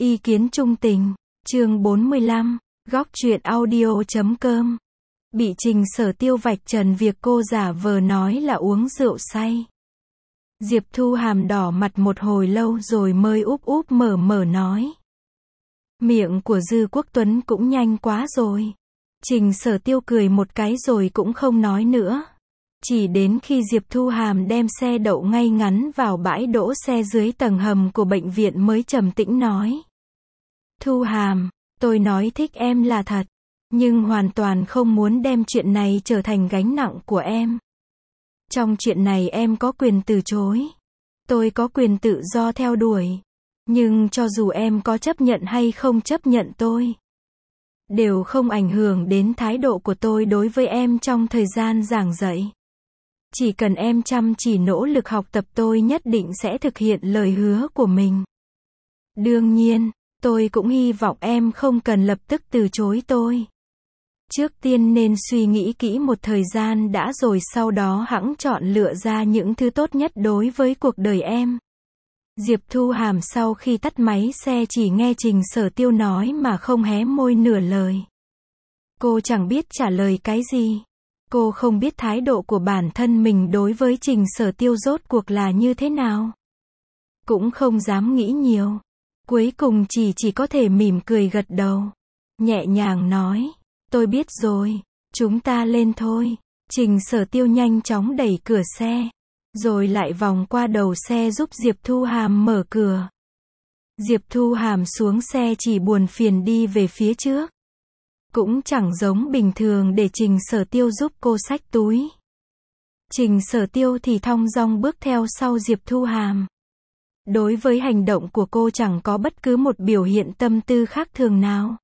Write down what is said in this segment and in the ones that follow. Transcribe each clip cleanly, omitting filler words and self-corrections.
Ý kiến trung tình, chương 45, góc truyện audio.com. Bị Trình Sở Tiêu vạch trần việc cô giả vờ nói là uống rượu say. Diệp Thu Hàm đỏ mặt một hồi lâu rồi mới úp úp mở mở nói. Miệng của Dư Quốc Tuấn cũng nhanh quá rồi. Trình Sở Tiêu cười một cái rồi cũng không nói nữa. Chỉ đến khi Diệp Thu Hàm đem xe đậu ngay ngắn vào bãi đỗ xe dưới tầng hầm của bệnh viện mới trầm tĩnh nói. Thu Hàm, tôi nói thích em là thật, nhưng hoàn toàn không muốn đem chuyện này trở thành gánh nặng của em. Trong chuyện này em có quyền từ chối. Tôi có quyền tự do theo đuổi. Nhưng cho dù em có chấp nhận hay không chấp nhận tôi, đều không ảnh hưởng đến thái độ của tôi đối với em trong thời gian giảng dạy. Chỉ cần em chăm chỉ nỗ lực học tập tôi nhất định sẽ thực hiện lời hứa của mình. Đương nhiên, tôi cũng hy vọng em không cần lập tức từ chối tôi. Trước tiên nên suy nghĩ kỹ một thời gian đã rồi sau đó hẵng chọn lựa ra những thứ tốt nhất đối với cuộc đời em. Diệp Thu Hàm sau khi tắt máy xe chỉ nghe Trình Sở Tiêu nói mà không hé môi nửa lời. Cô chẳng biết trả lời cái gì. Cô không biết thái độ của bản thân mình đối với Trình Sở Tiêu rốt cuộc là như thế nào. Cũng không dám nghĩ nhiều. Cuối cùng chỉ có thể mỉm cười gật đầu. Nhẹ nhàng nói, tôi biết rồi, chúng ta lên thôi. Trình Sở Tiêu nhanh chóng đẩy cửa xe, rồi lại vòng qua đầu xe giúp Diệp Thu Hàm mở cửa. Diệp Thu Hàm xuống xe chỉ buồn phiền đi về phía trước. Cũng chẳng giống bình thường để Trình Sở Tiêu giúp cô xách túi. Trình Sở Tiêu thì thong dong bước theo sau Diệp Thu Hàm. Đối với hành động của cô chẳng có bất cứ một biểu hiện tâm tư khác thường nào.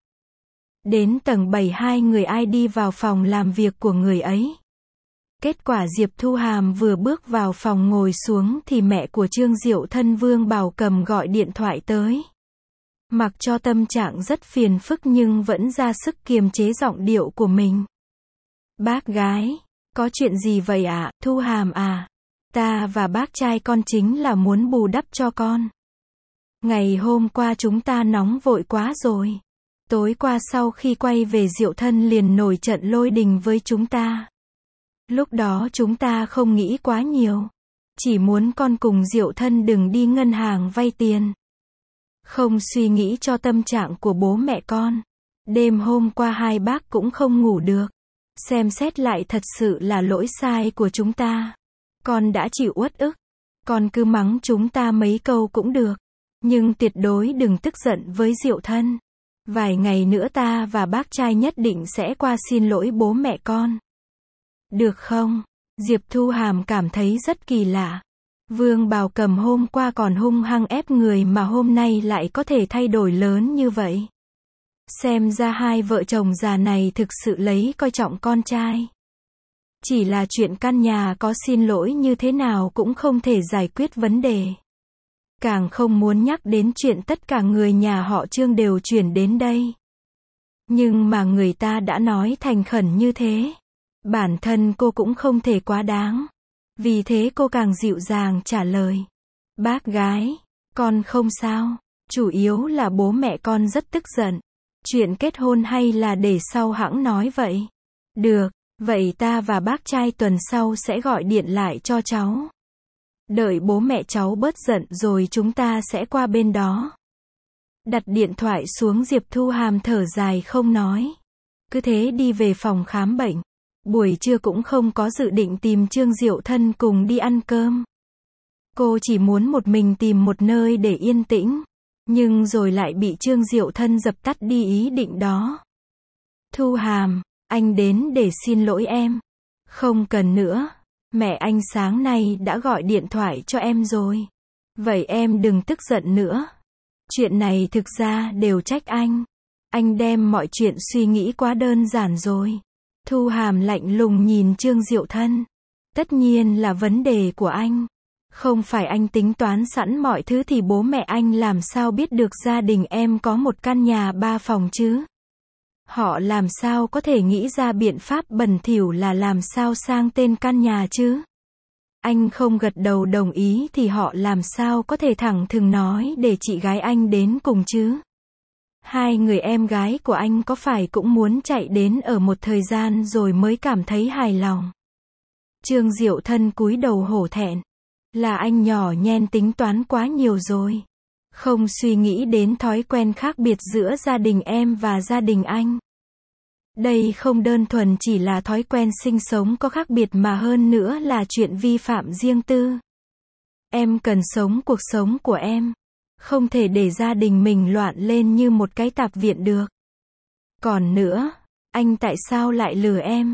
Đến tầng 7 hai người ai đi vào phòng làm việc của người ấy. Kết quả Diệp Thu Hàm vừa bước vào phòng ngồi xuống thì mẹ của Trương Diệu Thân Vương Bảo Cầm gọi điện thoại tới. Mặc cho tâm trạng rất phiền phức nhưng vẫn ra sức kiềm chế giọng điệu của mình. Bác gái, có chuyện gì vậy ạ? Thu Hàm à? Ta và bác trai con chính là muốn bù đắp cho con. Ngày hôm qua chúng ta nóng vội quá rồi. Tối qua sau khi quay về Diệu Thân liền nổi trận lôi đình với chúng ta. Lúc đó chúng ta không nghĩ quá nhiều. Chỉ muốn con cùng Diệu Thân đừng đi ngân hàng vay tiền. Không suy nghĩ cho tâm trạng của bố mẹ con. Đêm hôm qua hai bác cũng không ngủ được. Xem xét lại thật sự là lỗi sai của chúng ta. Con đã chịu uất ức. Con cứ mắng chúng ta mấy câu cũng được. Nhưng tuyệt đối đừng tức giận với Diệu Thân. Vài ngày nữa ta và bác trai nhất định sẽ qua xin lỗi bố mẹ con. Được không? Diệp Thu Hàm cảm thấy rất kỳ lạ. Vương Bảo Cầm hôm qua còn hung hăng ép người mà hôm nay lại có thể thay đổi lớn như vậy. Xem ra hai vợ chồng già này thực sự lấy coi trọng con trai. Chỉ là chuyện căn nhà có xin lỗi như thế nào cũng không thể giải quyết vấn đề. Càng không muốn nhắc đến chuyện tất cả người nhà họ Trương đều chuyển đến đây. Nhưng mà người ta đã nói thành khẩn như thế. Bản thân cô cũng không thể quá đáng. Vì thế cô càng dịu dàng trả lời. Bác gái, con không sao. Chủ yếu là bố mẹ con rất tức giận. Chuyện kết hôn hay là để sau hẵng nói vậy? Được, vậy ta và bác trai tuần sau sẽ gọi điện lại cho cháu. Đợi bố mẹ cháu bớt giận rồi chúng ta sẽ qua bên đó. Đặt điện thoại xuống Diệp Thu Hàm thở dài không nói. Cứ thế đi về phòng khám bệnh. Buổi trưa cũng không có dự định tìm Trương Diệu Thân cùng đi ăn cơm. Cô chỉ muốn một mình tìm một nơi để yên tĩnh. Nhưng rồi lại bị Trương Diệu Thân dập tắt đi ý định đó. Thu Hàm, anh đến để xin lỗi em. Không cần nữa. Mẹ anh sáng nay đã gọi điện thoại cho em rồi. Vậy em đừng tức giận nữa. Chuyện này thực ra đều trách anh. Anh đem mọi chuyện suy nghĩ quá đơn giản rồi. Thu Hàm lạnh lùng nhìn Trương Diệu Thân. Tất nhiên là vấn đề của anh. Không phải anh tính toán sẵn mọi thứ thì bố mẹ anh làm sao biết được gia đình em có một căn nhà 3 phòng chứ? Họ làm sao có thể nghĩ ra biện pháp bẩn thỉu là làm sao sang tên căn nhà chứ? Anh không gật đầu đồng ý thì họ làm sao có thể thẳng thừng nói để chị gái anh đến cùng chứ? Hai người em gái của anh có phải cũng muốn chạy đến ở một thời gian rồi mới cảm thấy hài lòng? Trương Diệu Thân cúi đầu hổ thẹn. Là anh nhỏ nhen tính toán quá nhiều rồi. Không suy nghĩ đến thói quen khác biệt giữa gia đình em và gia đình anh. Đây không đơn thuần chỉ là thói quen sinh sống có khác biệt mà hơn nữa là chuyện vi phạm riêng tư. Em cần sống cuộc sống của em. Không thể để gia đình mình loạn lên như một cái tạp viện được. Còn nữa, anh tại sao lại lừa em?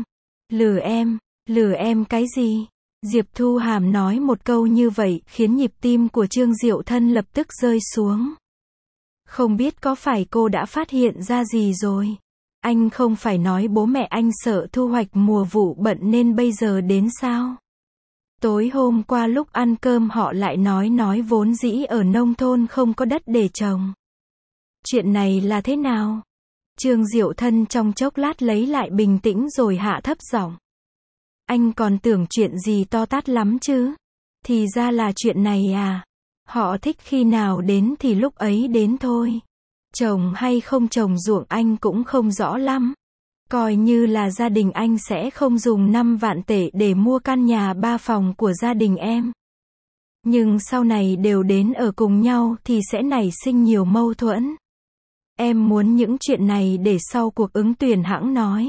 Lừa em cái gì? Diệp Thu Hàm nói một câu như vậy khiến nhịp tim của Trương Diệu Thân lập tức rơi xuống. Không biết có phải cô đã phát hiện ra gì rồi? Anh không phải nói bố mẹ anh sợ thu hoạch mùa vụ bận nên bây giờ đến sao? Tối hôm qua lúc ăn cơm họ lại nói vốn dĩ ở nông thôn không có đất để trồng. Chuyện này là thế nào? Trương Diệu Thân trong chốc lát lấy lại bình tĩnh rồi hạ thấp giọng. Anh còn tưởng chuyện gì to tát lắm chứ? Thì ra là chuyện này à? Họ thích khi nào đến thì lúc ấy đến thôi. Trồng hay không trồng ruộng anh cũng không rõ lắm. Coi như là gia đình anh sẽ không dùng 5 vạn tệ để mua căn nhà 3 phòng của gia đình em. Nhưng sau này đều đến ở cùng nhau thì sẽ nảy sinh nhiều mâu thuẫn. Em muốn những chuyện này để sau cuộc ứng tuyển hẵng nói.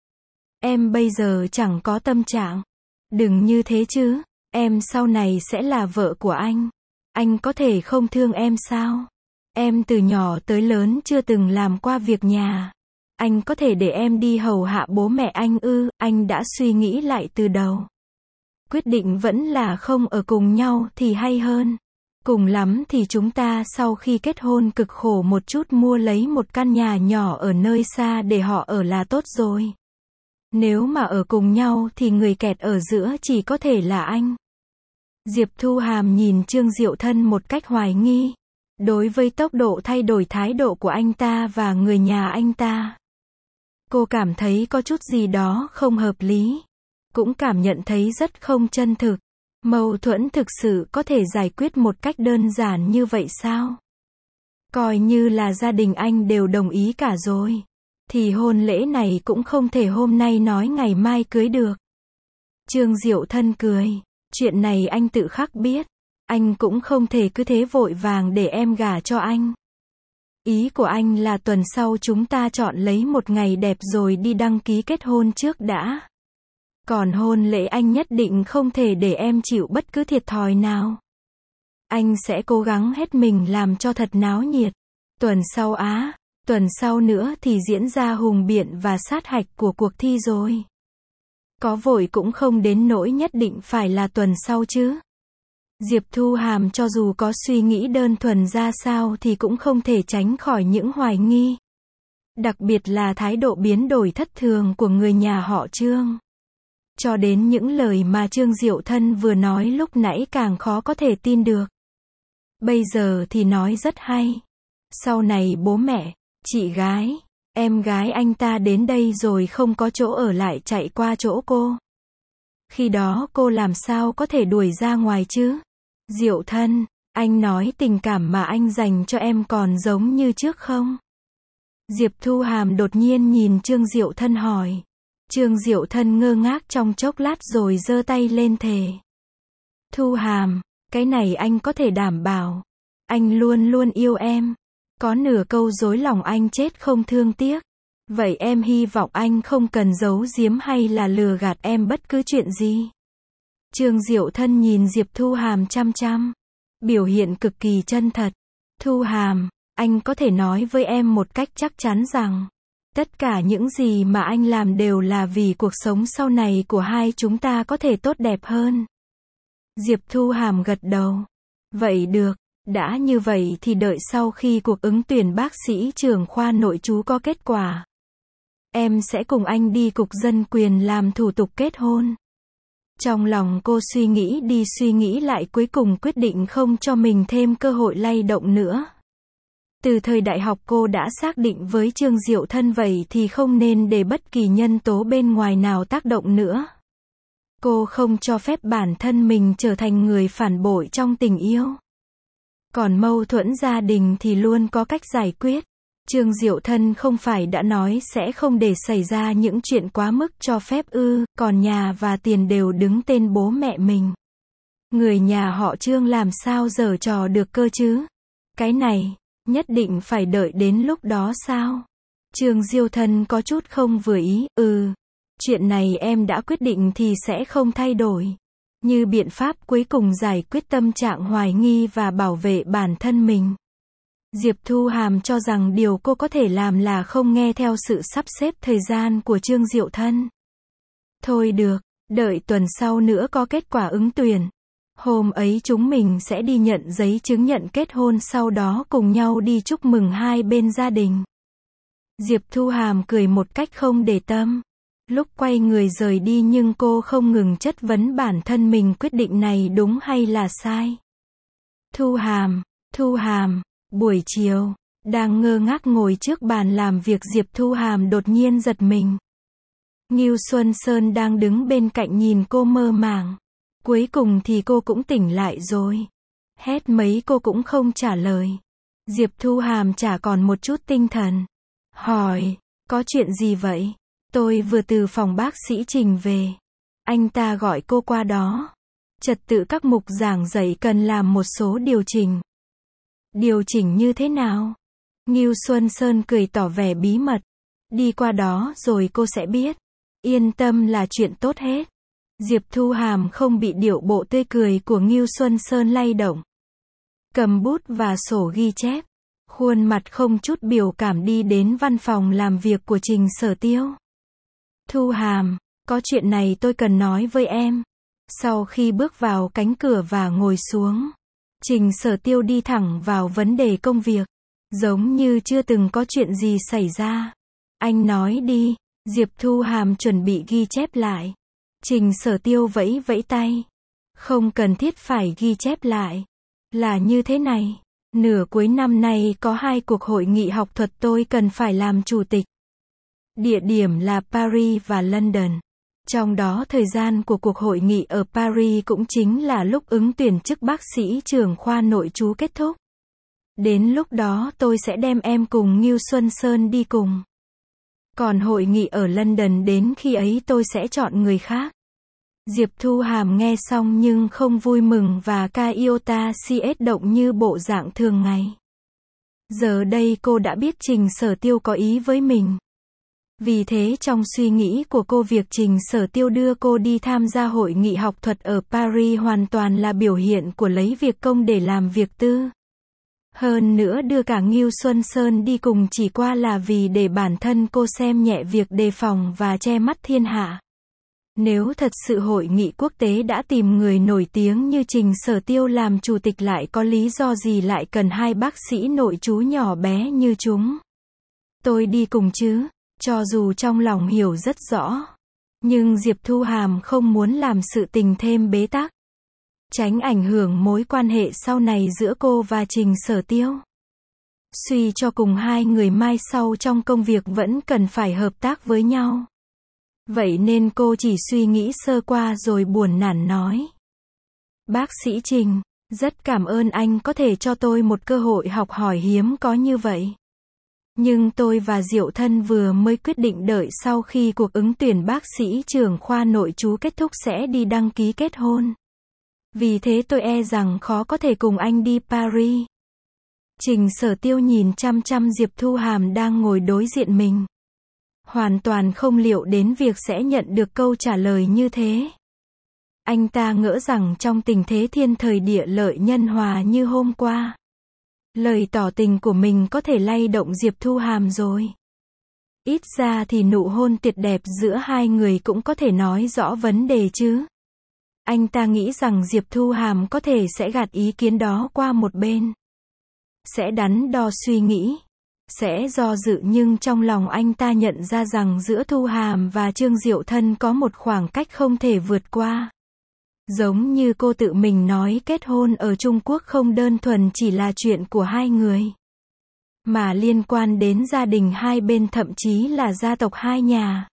Em bây giờ chẳng có tâm trạng. Đừng như thế chứ, em sau này sẽ là vợ của anh. Anh có thể không thương em sao? Em từ nhỏ tới lớn chưa từng làm qua việc nhà. Anh có thể để em đi hầu hạ bố mẹ anh ư? Anh đã suy nghĩ lại từ đầu. Quyết định vẫn là không ở cùng nhau thì hay hơn. Cùng lắm thì chúng ta sau khi kết hôn cực khổ một chút mua lấy một căn nhà nhỏ ở nơi xa để họ ở là tốt rồi. Nếu mà ở cùng nhau thì người kẹt ở giữa chỉ có thể là anh. Diệp Thu Hàm nhìn Trương Diệu Thân một cách hoài nghi. Đối với tốc độ thay đổi thái độ của anh ta và người nhà anh ta, cô cảm thấy có chút gì đó không hợp lý. Cũng cảm nhận thấy rất không chân thực. Mâu thuẫn thực sự có thể giải quyết một cách đơn giản như vậy sao? Coi như là gia đình anh đều đồng ý cả rồi. Thì hôn lễ này cũng không thể hôm nay nói ngày mai cưới được. Trương Diệu Thân cười. Chuyện này anh tự khắc biết. Anh cũng không thể cứ thế vội vàng để em gả cho anh. Ý của anh là tuần sau chúng ta chọn lấy một ngày đẹp rồi đi đăng ký kết hôn trước đã. Còn hôn lễ anh nhất định không thể để em chịu bất cứ thiệt thòi nào. Anh sẽ cố gắng hết mình làm cho thật náo nhiệt. Tuần sau nữa thì diễn ra hùng biện và sát hạch của cuộc thi rồi. Có vội cũng không đến nỗi nhất định phải là tuần sau chứ. Diệp Thu Hàm cho dù có suy nghĩ đơn thuần ra sao thì cũng không thể tránh khỏi những hoài nghi. Đặc biệt là thái độ biến đổi thất thường của người nhà họ Trương. Cho đến những lời mà Trương Diệu Thân vừa nói lúc nãy càng khó có thể tin được. Bây giờ thì nói rất hay. Sau này bố mẹ, chị gái, em gái anh ta đến đây rồi không có chỗ ở lại chạy qua chỗ cô. Khi đó cô làm sao có thể đuổi ra ngoài chứ? Diệu Thân, anh nói tình cảm mà anh dành cho em còn giống như trước không? Diệp Thu Hàm đột nhiên nhìn Trương Diệu Thân hỏi. Trương Diệu Thân ngơ ngác trong chốc lát rồi giơ tay lên thề. Thu Hàm, cái này anh có thể đảm bảo. Anh luôn luôn yêu em. Có nửa câu dối lòng anh chết không thương tiếc. Vậy em hy vọng anh không cần giấu giếm hay là lừa gạt em bất cứ chuyện gì. Trương Diệu Thân nhìn Diệp Thu Hàm chăm chăm. Biểu hiện cực kỳ chân thật. Thu Hàm, anh có thể nói với em một cách chắc chắn rằng tất cả những gì mà anh làm đều là vì cuộc sống sau này của hai chúng ta có thể tốt đẹp hơn. Diệp Thu Hàm gật đầu. Vậy được, đã như vậy thì đợi sau khi cuộc ứng tuyển bác sĩ trưởng khoa nội trú có kết quả. Em sẽ cùng anh đi cục dân quyền làm thủ tục kết hôn. Trong lòng cô suy nghĩ đi suy nghĩ lại cuối cùng quyết định không cho mình thêm cơ hội lay động nữa. Từ thời đại học cô đã xác định với Trương Diệu Thân vậy thì không nên để bất kỳ nhân tố bên ngoài nào tác động nữa. Cô không cho phép bản thân mình trở thành người phản bội trong tình yêu. Còn mâu thuẫn gia đình thì luôn có cách giải quyết. Trương Diệu Thân không phải đã nói sẽ không để xảy ra những chuyện quá mức cho phép ư, còn nhà và tiền đều đứng tên bố mẹ mình. Người nhà họ Trương làm sao giở trò được cơ chứ? Cái này, nhất định phải đợi đến lúc đó sao? Trương Diệu Thân có chút không vừa ý, chuyện này em đã quyết định thì sẽ không thay đổi. Như biện pháp cuối cùng giải quyết tâm trạng hoài nghi và bảo vệ bản thân mình. Diệp Thu Hàm cho rằng điều cô có thể làm là không nghe theo sự sắp xếp thời gian của Trương Diệu Thân. Thôi được, đợi tuần sau nữa có kết quả ứng tuyển. Hôm ấy chúng mình sẽ đi nhận giấy chứng nhận kết hôn, sau đó cùng nhau đi chúc mừng hai bên gia đình. Diệp Thu Hàm cười một cách không để tâm. Lúc quay người rời đi nhưng cô không ngừng chất vấn bản thân mình quyết định này đúng hay là sai. Thu Hàm, buổi chiều, đang ngơ ngác ngồi trước bàn làm việc, Diệp Thu Hàm đột nhiên giật mình. Ngưu Xuân Sơn đang đứng bên cạnh nhìn cô mơ màng. Cuối cùng thì cô cũng tỉnh lại rồi. Hét mấy cô cũng không trả lời. Diệp Thu Hàm chả còn một chút tinh thần. Hỏi, có chuyện gì vậy? Tôi vừa từ phòng bác sĩ Trình về. Anh ta gọi cô qua đó. Trật tự các mục giảng dạy cần làm một số điều chỉnh. Điều chỉnh như thế nào? Ngưu Xuân Sơn cười tỏ vẻ bí mật. Đi qua đó rồi cô sẽ biết. Yên tâm là chuyện tốt hết. Diệp Thu Hàm không bị điệu bộ tươi cười của Ngưu Xuân Sơn lay động. Cầm bút và sổ ghi chép. Khuôn mặt không chút biểu cảm đi đến văn phòng làm việc của Trình Sở Tiêu. Thu Hàm, có chuyện này tôi cần nói với em. Sau khi bước vào cánh cửa và ngồi xuống, Trình Sở Tiêu đi thẳng vào vấn đề công việc. Giống như chưa từng có chuyện gì xảy ra. Anh nói đi. Diệp Thu Hàm chuẩn bị ghi chép lại. Trình Sở Tiêu vẫy vẫy tay. Không cần thiết phải ghi chép lại. Là như thế này. Nửa cuối năm nay có 2 cuộc hội nghị học thuật tôi cần phải làm chủ tịch. Địa điểm là Paris và London. Trong đó thời gian của cuộc hội nghị ở Paris cũng chính là lúc ứng tuyển chức bác sĩ trưởng khoa nội trú kết thúc. Đến lúc đó tôi sẽ đem em cùng Ngưu Xuân Sơn đi cùng. Còn hội nghị ở London đến khi ấy tôi sẽ chọn người khác. Diệp Thu Hàm nghe xong nhưng không vui mừng và ca iota cs động như bộ dạng thường ngày. Giờ đây cô đã biết Trình Sở Tiêu có ý với mình. Vì thế trong suy nghĩ của cô, việc Trình Sở Tiêu đưa cô đi tham gia hội nghị học thuật ở Paris hoàn toàn là biểu hiện của lấy việc công để làm việc tư. Hơn nữa đưa cả Ngưu Xuân Sơn đi cùng chỉ qua là vì để bản thân cô xem nhẹ việc đề phòng và che mắt thiên hạ. Nếu thật sự hội nghị quốc tế đã tìm người nổi tiếng như Trình Sở Tiêu làm chủ tịch, lại có lý do gì lại cần 2 bác sĩ nội trú nhỏ bé như chúng? Tôi đi cùng chứ? Cho dù trong lòng hiểu rất rõ. Nhưng Diệp Thu Hàm không muốn làm sự tình thêm bế tắc. Tránh ảnh hưởng mối quan hệ sau này giữa cô và Trình Sở Tiêu. Suy cho cùng hai người mai sau trong công việc vẫn cần phải hợp tác với nhau. Vậy nên cô chỉ suy nghĩ sơ qua rồi buồn nản nói. Bác sĩ Trình, rất cảm ơn anh có thể cho tôi một cơ hội học hỏi hiếm có như vậy. Nhưng tôi và Diệu Thân vừa mới quyết định đợi sau khi cuộc ứng tuyển bác sĩ trưởng khoa nội trú kết thúc sẽ đi đăng ký kết hôn. Vì thế tôi e rằng khó có thể cùng anh đi Paris. Trình Sở Tiêu nhìn chăm chăm Diệp Thu Hàm đang ngồi đối diện mình. Hoàn toàn không liệu đến việc sẽ nhận được câu trả lời như thế. Anh ta ngỡ rằng trong tình thế thiên thời địa lợi nhân hòa như hôm qua, lời tỏ tình của mình có thể lay động Diệp Thu Hàm rồi. Ít ra thì nụ hôn tuyệt đẹp giữa hai người cũng có thể nói rõ vấn đề chứ. Anh ta nghĩ rằng Diệp Thu Hàm có thể sẽ gạt ý kiến đó qua một bên. Sẽ đắn đo suy nghĩ. Sẽ do dự, nhưng trong lòng anh ta nhận ra rằng giữa Thu Hàm và Trương Diệu Thân có một khoảng cách không thể vượt qua. Giống như cô tự mình nói, kết hôn ở Trung Quốc không đơn thuần chỉ là chuyện của hai người, mà liên quan đến gia đình hai bên, thậm chí là gia tộc hai nhà.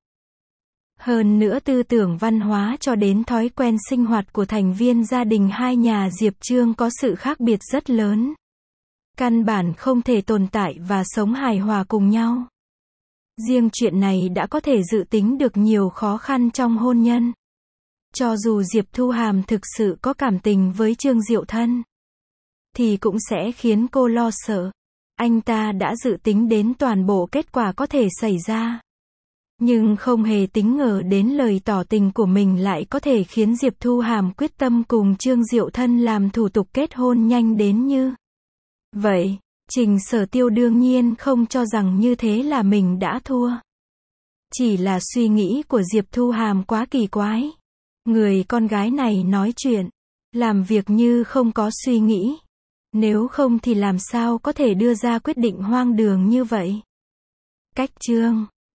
Hơn nữa tư tưởng văn hóa cho đến thói quen sinh hoạt của thành viên gia đình hai nhà Diệp Trương có sự khác biệt rất lớn. Căn bản không thể tồn tại và sống hài hòa cùng nhau. Riêng chuyện này đã có thể dự tính được nhiều khó khăn trong hôn nhân. Cho dù Diệp Thu Hàm thực sự có cảm tình với Trương Diệu Thân, thì cũng sẽ khiến cô lo sợ. Anh ta đã dự tính đến toàn bộ kết quả có thể xảy ra. Nhưng không hề tính ngờ đến lời tỏ tình của mình lại có thể khiến Diệp Thu Hàm quyết tâm cùng Trương Diệu Thân làm thủ tục kết hôn nhanh đến như vậy. Trình Sở Tiêu đương nhiên không cho rằng như thế là mình đã thua. Chỉ là suy nghĩ của Diệp Thu Hàm quá kỳ quái. Người con gái này nói chuyện, làm việc như không có suy nghĩ. Nếu không thì làm sao có thể đưa ra quyết định hoang đường như vậy. Cách chương